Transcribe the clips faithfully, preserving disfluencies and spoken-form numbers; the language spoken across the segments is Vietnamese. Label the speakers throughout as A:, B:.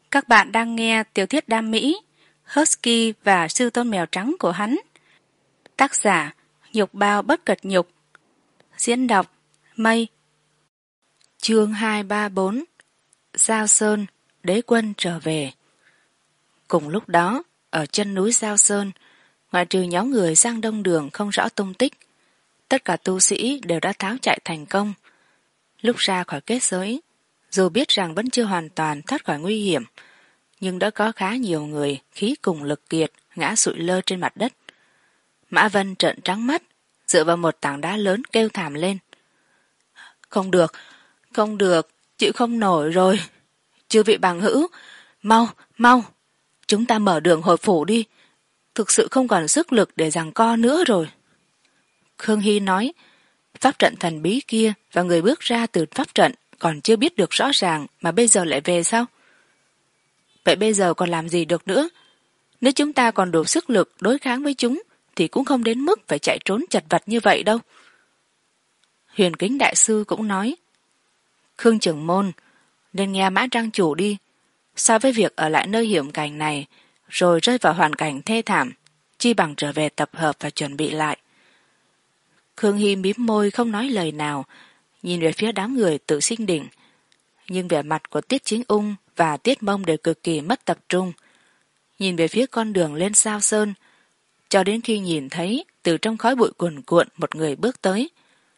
A: Các bạn đang nghe tiểu thuyết đam mỹ Husky và sư tôn mèo trắng của hắn. Tác giả Nhục Bao Bất Cật Nhục. Diễn đọc Mây. Chương hai ba bốn. Giao Sơn, đế quân trở về. Cùng lúc đó, ở chân núi Giao Sơn, ngoại trừ nhóm người Giang Đông Đường không rõ tung tích, tất cả tu sĩ đều đã tháo chạy thành công. Lúc ra khỏi kết giới, dù biết rằng vẫn chưa hoàn toàn thoát khỏi nguy hiểm, nhưng đã có khá nhiều người khí cùng lực kiệt ngã sụi lơ trên mặt đất. Mã Vân trợn trắng mắt, dựa vào một tảng đá lớn kêu thảm lên. Không được, không được, chịu không nổi rồi. Chư vị bằng hữu, mau, mau, chúng ta mở đường hồi phủ đi. Thực sự không còn sức lực để giằng co nữa rồi. Khương Hy nói, pháp trận thần bí kia và người bước ra từ pháp trận còn chưa biết được rõ ràng mà bây giờ lại về sao? Vậy bây giờ còn làm gì được nữa? Nếu chúng ta còn đủ sức lực đối kháng với chúng thì cũng không đến mức phải chạy trốn chật vật như vậy đâu. Huyền Kính Đại Sư cũng nói, Khương trưởng môn, nên nghe Mã Trang chủ đi. So với việc ở lại nơi hiểm cảnh này rồi rơi vào hoàn cảnh thê thảm, chi bằng trở về tập hợp và chuẩn bị lại. Khương Hy mím môi không nói lời nào, nhìn về phía đám người tự sinh đỉnh, nhưng vẻ mặt của Tiết Chính Ung và Tiết Mông đều cực kỳ mất tập trung. Nhìn về phía con đường lên Sao Sơn, cho đến khi nhìn thấy từ trong khói bụi cuồn cuộn một người bước tới.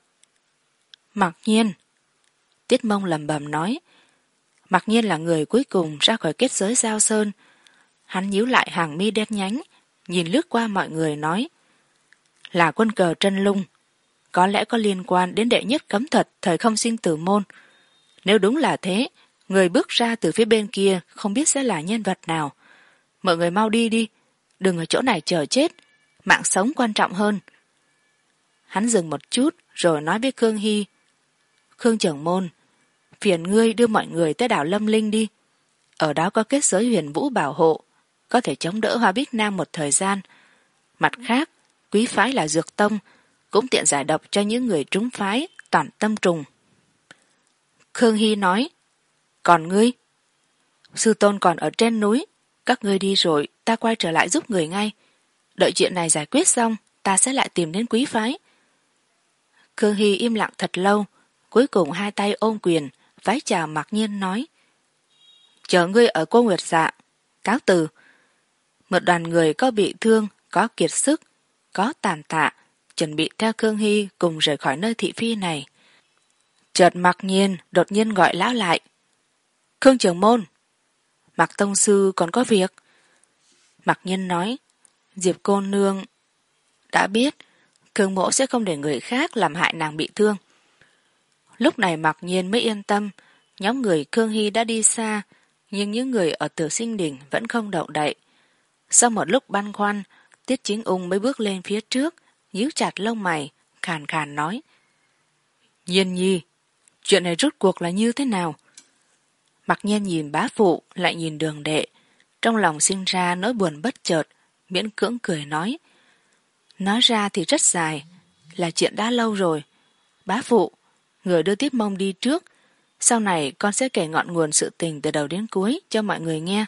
A: Mặc Nhiên, Tiết Mông lẩm bẩm nói. Mặc Nhiên là người cuối cùng ra khỏi kết giới Sao Sơn. Hắn nhíu lại hàng mi đen nhánh, nhìn lướt qua mọi người nói, là quân cờ Trân Lung, có lẽ có liên quan đến đệ nhất cấm thuật thời không sinh tử môn. Nếu đúng là thế, người bước ra từ phía bên kia không biết sẽ là nhân vật nào. Mọi người mau đi đi, đừng ở chỗ này chờ chết, mạng sống quan trọng hơn. Hắn dừng một chút rồi nói với Khương Hy, Khương trưởng môn, phiền ngươi đưa mọi người tới đảo Lâm Linh đi. Ở đó có kết giới huyền vũ bảo hộ, có thể chống đỡ Hoa Bích Nam một thời gian. Mặt khác, quý phái là Dược Tông, cũng tiện giải độc cho những người trúng phái toàn tâm trùng. Khương Hy nói, còn ngươi? Sư tôn còn ở trên núi, các ngươi đi rồi ta quay trở lại giúp người ngay. Đợi chuyện này giải quyết xong, ta sẽ lại tìm đến quý phái. Khương Hy im lặng thật lâu, cuối cùng hai tay ôm quyền, vái chào Mặc Nhiên nói, chờ ngươi ở cô Nguyệt Dạ, cáo từ. Một đoàn người có bị thương, có kiệt sức, có tàn tạ, chuẩn bị theo Khương Hy cùng rời khỏi nơi thị phi này. Chợt Mặc Nhiên đột nhiên gọi lão lại, Khương trưởng môn, Mặc tông sư còn có việc. Mặc Nhiên nói, Diệp cô nương đã biết, Khương mỗ sẽ không để người khác làm hại nàng bị thương. Lúc này Mặc Nhiên mới yên tâm. Nhóm người Khương Hy đã đi xa, nhưng những người ở Tử Sinh Đỉnh vẫn không động đậy. Sau một lúc băn khoăn, Tiết Chính Ung mới bước lên phía trước, nhíu chặt lông mày, khàn khàn nói, Nhiên nhi, chuyện này rốt cuộc là như thế nào? Mặc Nhiên nhìn bá phụ lại nhìn Đường đệ, trong lòng sinh ra nỗi buồn bất chợt, miễn cưỡng cười nói, nói ra thì rất dài, là chuyện đã lâu rồi. Bá phụ, người đưa Tiết Mông đi trước, sau này con sẽ kể ngọn nguồn sự tình từ đầu đến cuối cho mọi người nghe.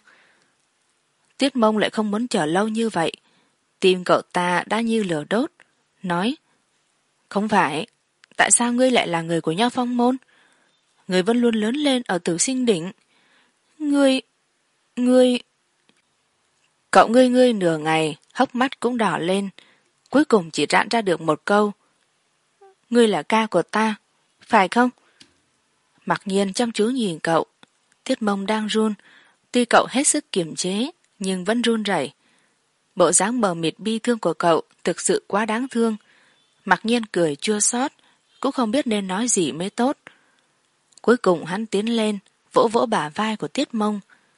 A: Tiết Mông lại không muốn chờ lâu như vậy, tim cậu ta đã như lửa đốt, nói, không phải, tại sao ngươi lại là người của Nho Phong môn? Ngươi vẫn luôn lớn lên ở Tử Sinh Đỉnh. Ngươi, ngươi... Cậu ngươi ngươi nửa ngày, hốc mắt cũng đỏ lên, cuối cùng chỉ rạn ra được một câu, ngươi là ca của ta, phải không? Mặc Nhiên chăm chú nhìn cậu, Tiết Mông đang run, tuy cậu hết sức kiềm chế, nhưng vẫn run rẩy. Bộ dáng mờ mịt bi thương của cậu thực sự quá đáng thương. Mặc Nhiên cười chua xót, cũng không biết nên nói gì mới tốt. Cuối cùng hắn tiến lên, vỗ vỗ bả vai của Tiết Mông.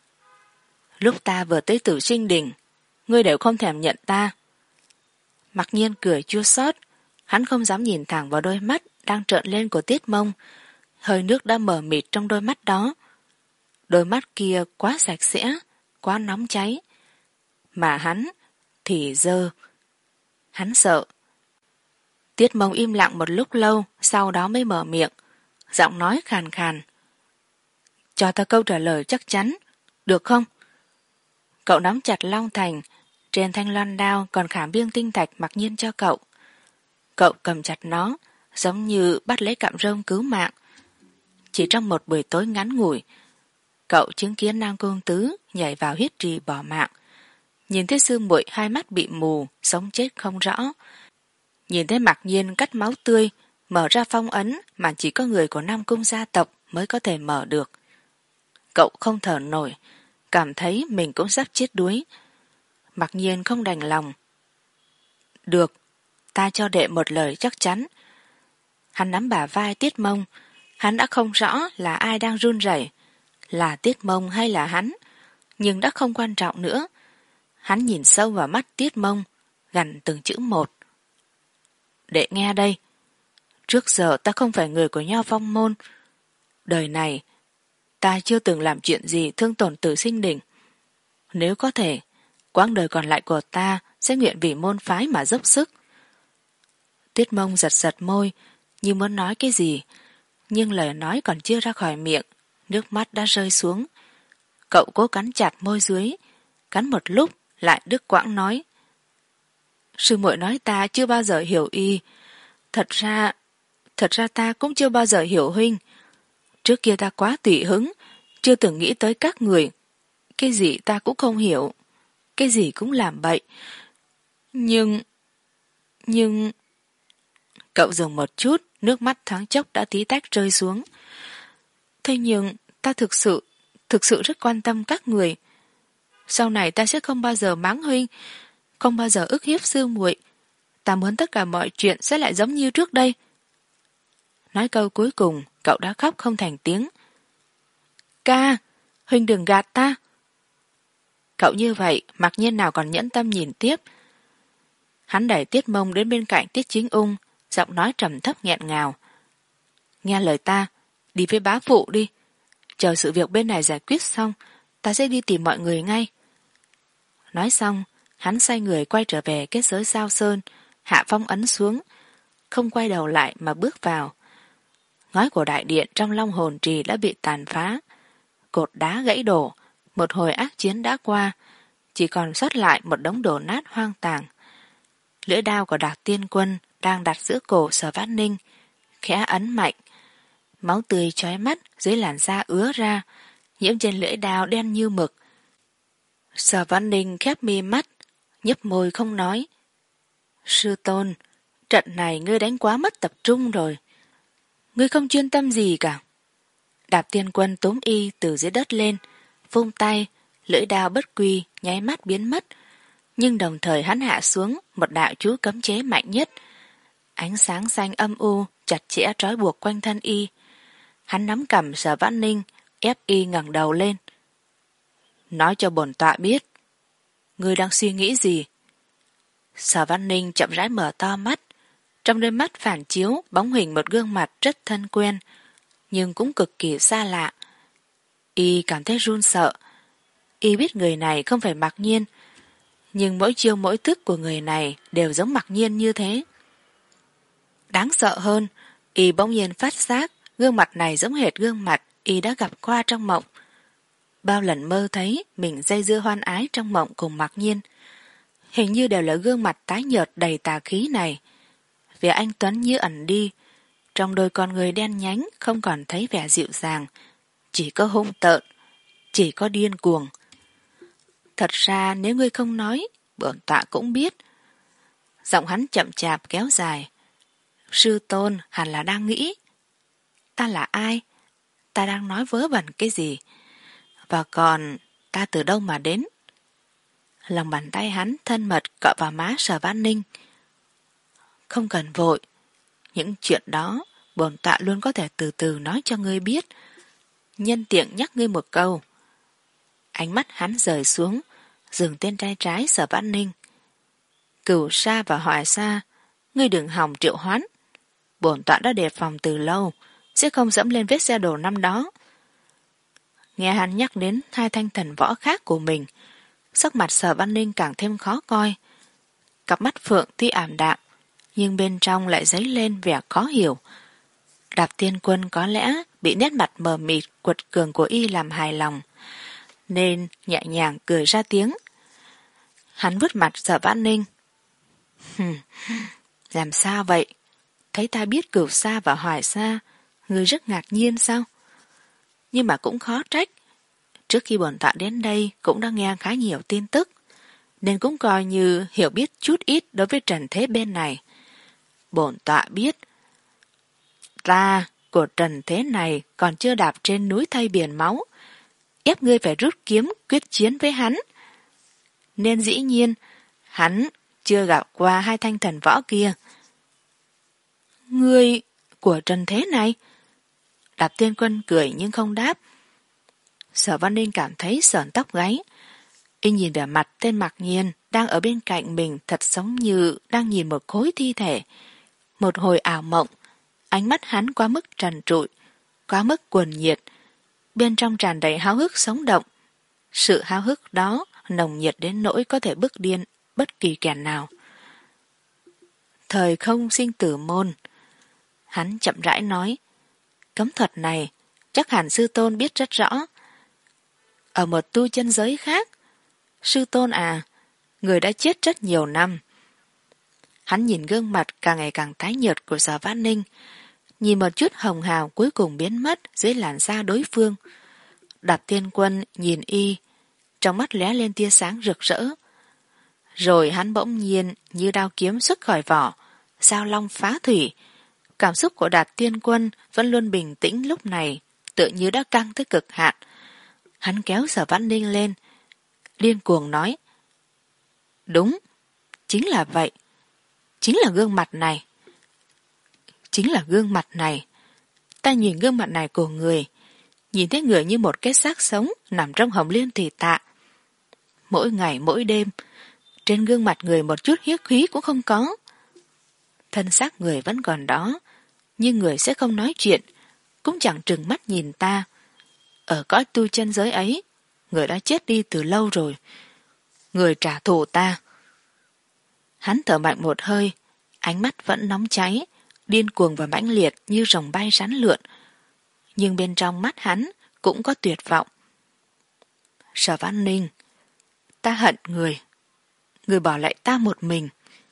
A: Lúc ta vừa tới Tử Sinh Đỉnh, ngươi đều không thèm nhận ta. Mặc Nhiên cười chua xót, hắn không dám nhìn thẳng vào đôi mắt đang trợn lên của Tiết Mông, hơi nước đã mờ mịt trong đôi mắt đó. Đôi mắt kia quá sạch sẽ, quá nóng cháy, mà hắn thì dơ. Hắn sợ. Tiết Mông im lặng một lúc lâu, sau đó mới mở miệng, giọng nói khàn khàn, cho ta câu trả lời chắc chắn, được không? Cậu nắm chặt long thành, trên thanh loan đao còn khảm biêng tinh thạch mặc nhiên cho cậu. Cậu cầm chặt nó, giống như bắt lấy cạm rơm cứu mạng. Chỉ trong một buổi tối ngắn ngủi, cậu chứng kiến Nam Cung Tứ nhảy vào huyết trì bỏ mạng. Nhìn thấy sư muội hai mắt bị mù, sống chết không rõ. Nhìn thấy Mặc Nhiên cắt máu tươi, mở ra phong ấn mà chỉ có người của Nam Cung gia tộc mới có thể mở được. Cậu không thở nổi, cảm thấy mình cũng sắp chết đuối. Mặc Nhiên không đành lòng. Được, ta cho đệ một lời chắc chắn. Hắn nắm bả vai Tiết Mông. Hắn đã không rõ là ai đang run rẩy, là Tiết Mông hay là hắn, nhưng đã không quan trọng nữa. Hắn nhìn sâu vào mắt Tiết Mông, gằn từng chữ một. Đệ nghe đây, trước giờ ta không phải người của Nho Phong môn. Đời này, ta chưa từng làm chuyện gì thương tổn Tử Sinh Đỉnh. Nếu có thể, quãng đời còn lại của ta sẽ nguyện vì môn phái mà dốc sức. Tiết Mông giật giật môi, như muốn nói cái gì, nhưng lời nói còn chưa ra khỏi miệng, nước mắt đã rơi xuống. Cậu cố cắn chặt môi dưới, cắn một lúc lại đứt quãng nói. Sư muội nói ta chưa bao giờ hiểu y. Thật ra, thật ra ta cũng chưa bao giờ hiểu huynh. Trước kia ta quá tùy hứng, chưa từng nghĩ tới các người. Cái gì ta cũng không hiểu, cái gì cũng làm bậy. Nhưng, nhưng... Cậu dừng một chút, nước mắt thoáng chốc đã tí tách rơi xuống. Thế nhưng, ta thực sự, thực sự rất quan tâm các người. Sau này ta sẽ không bao giờ mắng huynh, không bao giờ ức hiếp sư muội. Ta muốn tất cả mọi chuyện sẽ lại giống như trước đây. Nói câu cuối cùng, cậu đã khóc không thành tiếng. Ca, huynh đừng gạt ta. Cậu như vậy, Mặc Nhiên nào còn nhẫn tâm nhìn tiếp. Hắn đẩy Tiết Mông đến bên cạnh Tiết Chính Ung, giọng nói trầm thấp nghẹn ngào. Nghe lời ta, đi với bá phụ đi. Chờ sự việc bên này giải quyết xong, ta sẽ đi tìm mọi người ngay. Nói xong, hắn xoay người quay trở về kết giới Giao Sơn, hạ phong ấn xuống, không quay đầu lại mà bước vào. Ngói của đại điện trong Long Hồn Trì đã bị tàn phá, cột đá gãy đổ, một hồi ác chiến đã qua, chỉ còn sót lại một đống đổ nát hoang tàn. Lưỡi đao của Đạc Tiên Quân đang đặt giữa cổ Sở Vãn Ninh, khẽ ấn mạnh. Máu tươi chói mắt dưới làn da ứa ra, nhiễm trên lưỡi đao đen như mực. Sở Vãn Ninh khép mi mắt, nhấp môi không nói. Sư tôn, trận này ngươi đánh quá mất tập trung rồi. Ngươi không chuyên tâm gì cả. Đạp Tiên Quân túm y từ dưới đất lên, vung tay, lưỡi đao bất quy nháy mắt biến mất, nhưng đồng thời hắn hạ xuống một đạo chú cấm chế mạnh nhất. Ánh sáng xanh âm u chặt chẽ trói buộc quanh thân y. Hắn nắm cằm Sở Vãn Ninh, ép y ngẩng đầu lên. Nói cho bổn tọa biết, ngươi đang suy nghĩ gì? Sở Vãn Ninh chậm rãi mở to mắt, trong đôi mắt phản chiếu bóng hình một gương mặt rất thân quen, nhưng cũng cực kỳ xa lạ. Y cảm thấy run sợ. Y biết người này không phải Mặc Nhiên, nhưng mỗi chiêu mỗi thức của người này đều giống Mặc Nhiên như thế. Đáng sợ hơn, y bỗng nhiên phát giác gương mặt này giống hệt gương mặt y đã gặp qua trong mộng. Bao lần mơ thấy mình dây dưa hoan ái trong mộng cùng Mặc Nhiên, hình như đều là gương mặt tái nhợt đầy tà khí này. Vẻ anh tuấn như ẩn đi, trong đôi con người đen nhánh không còn thấy vẻ dịu dàng, chỉ có hung tợn, chỉ có điên cuồng. Thật ra nếu ngươi không nói, bổn tọa cũng biết. Giọng hắn chậm chạp kéo dài. Sư tôn hẳn là đang nghĩ, ta là ai? Ta đang nói vớ vẩn cái gì? Và còn ta từ đâu mà đến? Lòng bàn tay hắn thân mật cọ vào má Sở Vãn Ninh. Không cần vội, những chuyện đó bổn tọa luôn có thể từ từ nói cho ngươi biết. Nhân tiện nhắc ngươi một câu. Ánh mắt hắn rời xuống, dừng tên tay trái Sở Vãn Ninh. Cửu Sa và Hoài Sa, ngươi đừng hòng triệu hoán. Bổn tọa đã đề phòng từ lâu, sẽ không dẫm lên vết xe đổ năm đó. Nghe hắn nhắc đến hai thanh thần võ khác của mình, sắc mặt Sở Vãn Ninh càng thêm khó coi. Cặp mắt phượng tuy ảm đạm, nhưng bên trong lại dấy lên vẻ khó hiểu. Đạp Tiên Quân có lẽ bị nét mặt mờ mịt quật cường của y làm hài lòng.
B: nên nhẹ nhàng cười ra tiếng. Hắn vuốt mặt Sở Vãn Ninh. Hừm, làm sao vậy? Thấy ta biết Cửu Sa và Hoài Sa, ngươi rất ngạc nhiên sao? Nhưng mà cũng khó trách. Trước khi bổn tọa đến đây cũng đã nghe khá nhiều tin tức, nên cũng coi như hiểu biết chút ít đối với trần thế bên này. Bổn tọa biết, ta của trần thế này còn chưa đạp trên núi thay biển máu, ép ngươi phải rút kiếm quyết chiến với hắn. Nên dĩ nhiên, hắn chưa gặp qua hai thanh thần võ kia. Ngươi của trần thế này? Đạp Tiên Quân cười nhưng không đáp. Sở Văn Ninh cảm thấy sởn tóc gáy. Y nhìn vẻ mặt tên Mặc Nhiên đang ở bên cạnh mình thật giống như đang nhìn một khối thi thể. Một hồi ảo mộng, ánh mắt hắn quá mức trần trụi, quá mức cuồng nhiệt, bên trong tràn đầy háo hức sống động. Sự háo hức đó nồng nhiệt đến nỗi có thể bức điên bất kỳ kẻ nào. Thời không sinh tử môn. Hắn chậm rãi nói, cấm thuật này chắc hẳn sư tôn biết rất rõ. Ở một tu chân giới khác, sư tôn à, người đã chết rất nhiều năm. Hắn nhìn gương mặt càng ngày càng tái nhợt của Sở Vãn Ninh, nhìn một chút hồng hào cuối cùng biến mất dưới làn da đối phương. Đạp Tiên Quân nhìn y, trong mắt lóe lên tia sáng rực rỡ. Rồi hắn bỗng nhiên như đao kiếm xuất khỏi vỏ, sao long phá thủy. Cảm xúc của Đạp Tiên Quân vẫn luôn bình tĩnh lúc này, tựa như đã căng tới cực hạn. Hắn kéo Sở Vãn Ninh lên, điên cuồng nói. Đúng, chính là vậy. Chính là gương mặt này. Chính là gương mặt này. Ta nhìn gương mặt này của người, nhìn thấy người như một cái xác sống nằm trong hồng liên thủy tạ. Mỗi ngày mỗi đêm, trên gương mặt người một chút huyết khí cũng không có. Thân xác người vẫn còn đó, nhưng người sẽ không nói chuyện, cũng chẳng trừng mắt nhìn ta. Ở cõi tu chân giới ấy, người đã chết đi từ lâu rồi. Người trả thù ta. Hắn thở mạnh một hơi, ánh mắt vẫn nóng cháy, điên cuồng và mãnh liệt như rồng bay rắn lượn. Nhưng bên trong mắt hắn cũng có tuyệt vọng. Sở Vãn Ninh, ta hận người. Người bỏ lại ta một mình.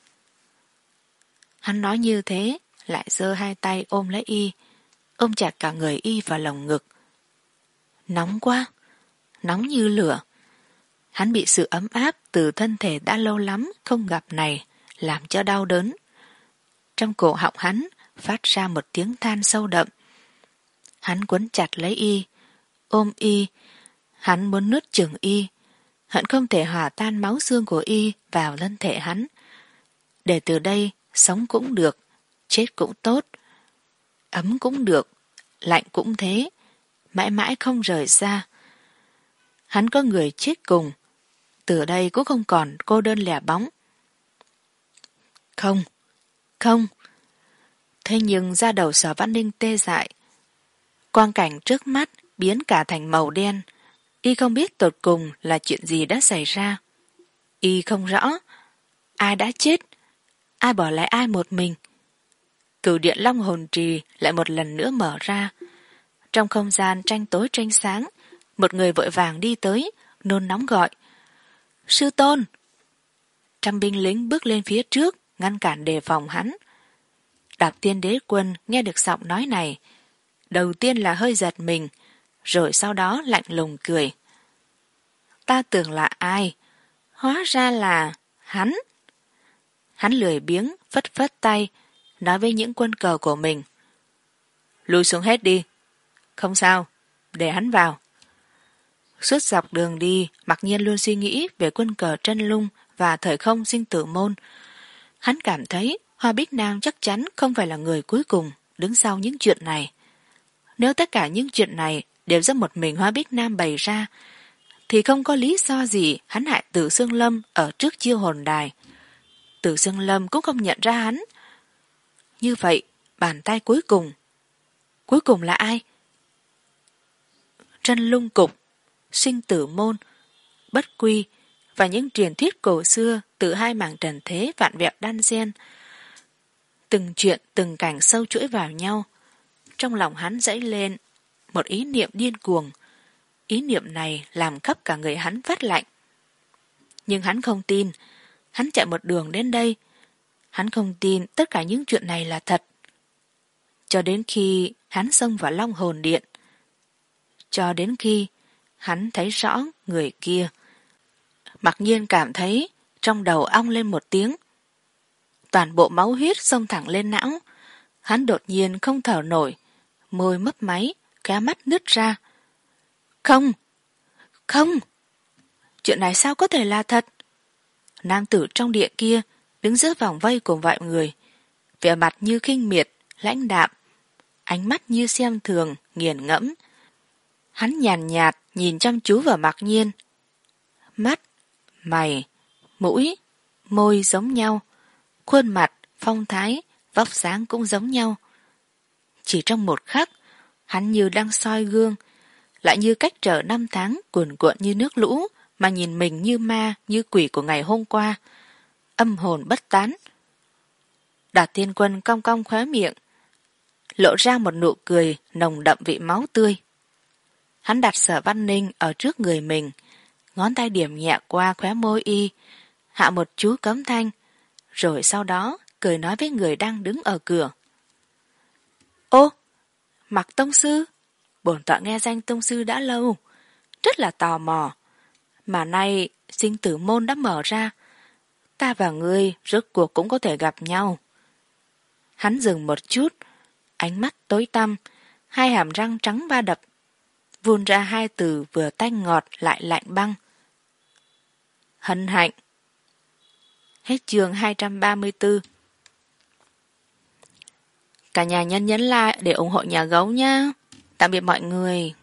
B: Hắn nói như thế, lại giơ hai tay ôm lấy y, ôm chặt cả người y vào lồng ngực. Nóng quá, nóng như lửa. Hắn bị sự ấm áp từ thân thể đã lâu lắm không gặp này làm cho đau đớn. Trong cổ họng hắn phát ra một tiếng than sâu đậm. Hắn quấn chặt lấy y, ôm y. Hắn muốn nuốt chửng y, hận không thể hòa tan máu xương của y vào thân thể hắn. Để từ đây sống cũng được, chết cũng tốt. Ấm cũng được, lạnh cũng thế, mãi mãi không rời xa. Hắn có người chết cùng, từ đây cũng không còn cô đơn lẻ bóng. Không, không. Thế nhưng da đầu Sở Vãn Ninh tê dại. Quang cảnh trước mắt biến cả thành màu đen. Y không biết tột cùng là chuyện gì đã xảy ra. Y không rõ ai đã chết, ai bỏ lại ai một mình. Cửu điện Long Hồn Trì lại một lần nữa mở ra. Trong không gian tranh tối tranh sáng, một người vội vàng đi tới, nôn nóng gọi. Sư tôn! Trăm binh lính bước lên phía trước, ngăn cản đề phòng hắn. Đạp Tiên Đế Quân nghe được giọng nói này, đầu tiên là hơi giật mình, rồi sau đó lạnh lùng cười. Ta tưởng là ai? Hóa ra là hắn. Hắn lười biếng, phất phất tay, nói với những quân cờ của mình. Lùi xuống hết đi. Không sao, để hắn vào. Suốt dọc đường đi, Mặc Nhiên luôn suy nghĩ về quân cờ Trân Lung và thời không sinh tử môn. Hắn cảm thấy Hoa Bích Nam chắc chắn không phải là người cuối cùng đứng sau những chuyện này. Nếu tất cả những chuyện này đều do một mình Hoa Bích Nam bày ra, thì không có lý do gì hắn hại Tử Xương Lâm ở trước chiêu hồn đài. Tử Xương Lâm cũng không nhận ra hắn. Như vậy, bàn tay cuối cùng. Cuối cùng là ai? Trân Lung Cục, sinh tử môn, bất quy và những truyền thuyết cổ xưa từ hai mảng trần thế vạn vẹo đan xen. Từng chuyện từng cảnh sâu chuỗi vào nhau. Trong lòng hắn dấy lên một ý niệm điên cuồng. Ý niệm này làm khắp cả người hắn phát lạnh. Nhưng hắn không tin. Hắn chạy một đường đến đây. Hắn không tin tất cả những chuyện này là thật. Cho đến khi hắn xông vào Long Hồn Điện. Cho đến khi hắn thấy rõ người kia. Mặc nhiên cảm thấy trong đầu ong lên một tiếng. Toàn bộ máu huyết xông thẳng lên não. Hắn đột nhiên không thở nổi, môi mấp máy, cá mắt nứt ra. Không! Không! Chuyện này sao có thể là thật? Nam tử trong địa kia đứng giữa vòng vây của mọi người, vẻ mặt như khinh miệt, lãnh đạm, ánh mắt như xem thường, nghiền ngẫm. Hắn nhàn nhạt nhìn chăm chú vào Mặc Nhiên. Mắt, mày, mũi, môi giống nhau, khuôn mặt, phong thái, vóc dáng cũng giống nhau. Chỉ trong một khắc, hắn như đang soi gương, lại như cách trở năm tháng cuồn cuộn như nước lũ mà nhìn mình như ma, như quỷ của ngày hôm qua. Âm hồn bất tán. Đạt Thiên Quân cong cong khóe miệng, lộ ra một nụ cười nồng đậm vị máu tươi. Hắn đặt Sở Văn Ninh ở trước người mình, ngón tay điểm nhẹ qua khóe môi y, hạ một chú cấm thanh, rồi sau đó cười nói với người đang đứng ở cửa. Ô, Mặc tông sư, bổn tọa nghe danh tông sư đã lâu, rất là tò mò, mà nay sinh tử môn đã mở ra, ta và ngươi rốt cuộc cũng có thể gặp nhau. Hắn dừng một chút, ánh mắt tối tăm, hai hàm răng trắng va đập, vun ra hai từ vừa tanh ngọt lại lạnh băng. Hân hạnh. Hết chương hai trăm ba mươi tư. Cả nhà nhấn nhấn like để ủng hộ nhà gấu nha. Tạm biệt mọi người.